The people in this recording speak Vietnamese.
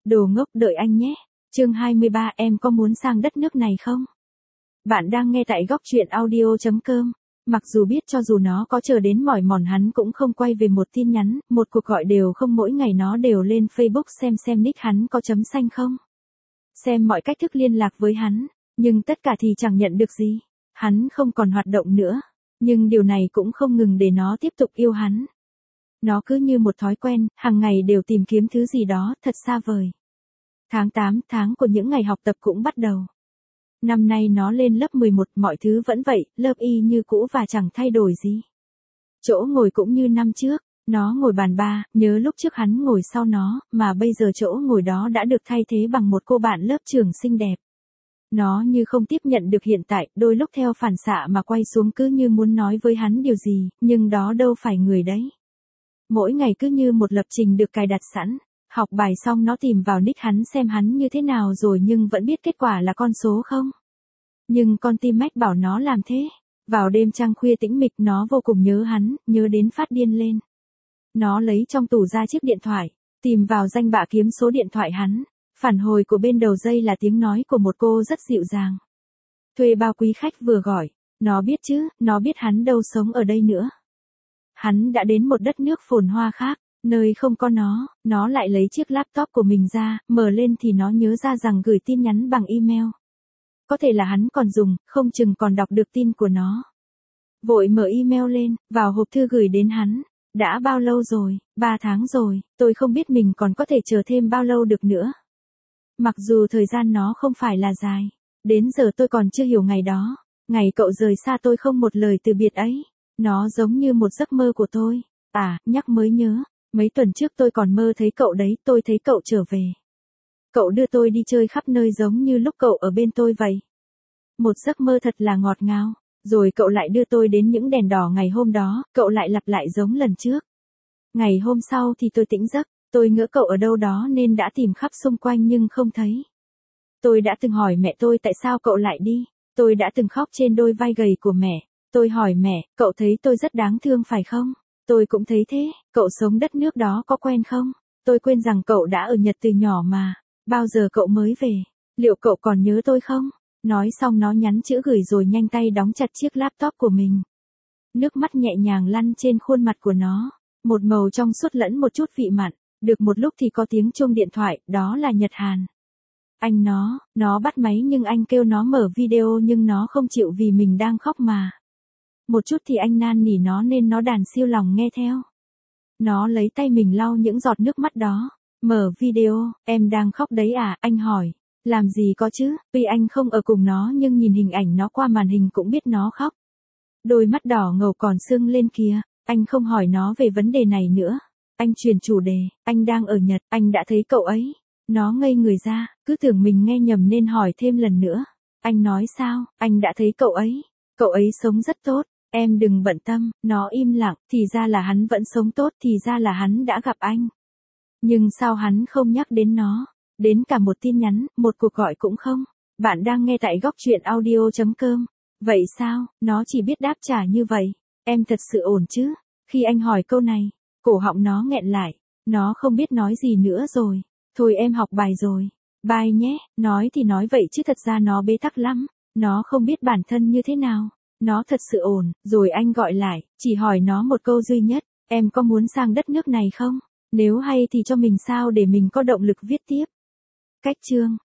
Đồ ngốc đợi anh nhé. Chương 23 em có muốn sang đất nước này không? Bạn đang nghe tại góc truyện audio.com. Mặc dù biết cho dù nó có chờ đến mỏi mòn hắn cũng không quay về một tin nhắn, một cuộc gọi đều không, mỗi ngày nó đều lên Facebook xem nick hắn có chấm xanh không. Xem mọi cách thức liên lạc với hắn, nhưng tất cả thì chẳng nhận được gì. Hắn không còn hoạt động nữa, nhưng điều này cũng không ngừng để nó tiếp tục yêu hắn. Nó cứ như một thói quen, hàng ngày đều tìm kiếm thứ gì đó thật xa vời. Tháng 8, tháng của những ngày học tập cũng bắt đầu. Năm nay nó lên lớp 11, mọi thứ vẫn vậy, lớp y như cũ và chẳng thay đổi gì. Chỗ ngồi cũng như năm trước, nó ngồi bàn 3, nhớ lúc trước hắn ngồi sau nó, mà bây giờ chỗ ngồi đó đã được thay thế bằng một cô bạn lớp trưởng xinh đẹp. Nó như không tiếp nhận được hiện tại, đôi lúc theo phản xạ mà quay xuống cứ như muốn nói với hắn điều gì, nhưng đó đâu phải người đấy. Mỗi ngày cứ như một lập trình được cài đặt sẵn. Học bài xong nó tìm vào nick hắn xem hắn như thế nào rồi nhưng vẫn biết kết quả là con số không. Nhưng con tim mách bảo nó làm thế. Vào đêm trăng khuya tĩnh mịch nó vô cùng nhớ hắn, nhớ đến phát điên lên. Nó lấy trong tủ ra chiếc điện thoại, tìm vào danh bạ kiếm số điện thoại hắn. Phản hồi của bên đầu dây là tiếng nói của một cô rất dịu dàng. Thuê bao quý khách vừa gọi. Nó biết chứ, nó biết hắn đâu sống ở đây nữa. Hắn đã đến một đất nước phồn hoa khác. Nơi không có nó lại lấy chiếc laptop của mình ra, mở lên thì nó nhớ ra rằng gửi tin nhắn bằng email. Có thể là hắn còn dùng, không chừng còn đọc được tin của nó. Vội mở email lên, vào hộp thư gửi đến hắn. Đã bao lâu rồi? 3 tháng rồi, tôi không biết mình còn có thể chờ thêm bao lâu được nữa. Mặc dù thời gian nó không phải là dài. Đến giờ tôi còn chưa hiểu ngày đó. Ngày cậu rời xa tôi không một lời từ biệt ấy. Nó giống như một giấc mơ của tôi. Nhắc mới nhớ. Mấy tuần trước tôi còn mơ thấy cậu đấy, tôi thấy cậu trở về. Cậu đưa tôi đi chơi khắp nơi giống như lúc cậu ở bên tôi vậy. Một giấc mơ thật là ngọt ngào. Rồi cậu lại đưa tôi đến những đèn đỏ ngày hôm đó, cậu lại lặp lại giống lần trước. Ngày hôm sau thì tôi tỉnh giấc, tôi ngỡ cậu ở đâu đó nên đã tìm khắp xung quanh nhưng không thấy. Tôi đã từng hỏi mẹ tôi tại sao cậu lại đi. Tôi đã từng khóc trên đôi vai gầy của mẹ. Tôi hỏi mẹ, cậu thấy tôi rất đáng thương phải không? Tôi cũng thấy thế, cậu sống đất nước đó có quen không? Tôi quên rằng cậu đã ở Nhật từ nhỏ mà. Bao giờ cậu mới về? Liệu cậu còn nhớ tôi không? Nói xong nó nhắn chữ gửi rồi nhanh tay đóng chặt chiếc laptop của mình. Nước mắt nhẹ nhàng lăn trên khuôn mặt của nó. Một màu trong suốt lẫn một chút vị mặn. Được một lúc thì có tiếng chuông điện thoại, đó là Nhật Hàn. Anh nó bắt máy nhưng anh kêu nó mở video nhưng nó không chịu vì mình đang khóc mà. Một chút thì anh nan nỉ nó nên nó đàn siêu lòng nghe theo. Nó lấy tay mình lau những giọt nước mắt đó. Mở video, em đang khóc đấy à, anh hỏi. Làm gì có chứ, tuy anh không ở cùng nó nhưng nhìn hình ảnh nó qua màn hình cũng biết nó khóc. Đôi mắt đỏ ngầu còn sưng lên kìa, anh không hỏi nó về vấn đề này nữa. Anh chuyển chủ đề, anh đang ở Nhật, anh đã thấy cậu ấy. Nó ngây người ra, cứ tưởng mình nghe nhầm nên hỏi thêm lần nữa. Anh nói sao, anh đã thấy cậu ấy sống rất tốt. Em đừng bận tâm, nó im lặng, thì ra là hắn vẫn sống tốt, thì ra là hắn đã gặp anh. Nhưng sao hắn không nhắc đến nó, đến cả một tin nhắn, một cuộc gọi cũng không. Bạn đang nghe tại góc truyện audio.com. Vậy sao, nó chỉ biết đáp trả như vậy. Em thật sự ổn chứ? Khi anh hỏi câu này, cổ họng nó nghẹn lại, nó không biết nói gì nữa rồi. Thôi em học bài rồi, bye nhé, nói thì nói vậy chứ thật ra nó bế tắc lắm, nó không biết bản thân như thế nào. Nó thật sự ổn, rồi anh gọi lại, chỉ hỏi nó một câu duy nhất, em có muốn sang đất nước này không? Nếu hay thì cho mình sao để mình có động lực viết tiếp. Cách chương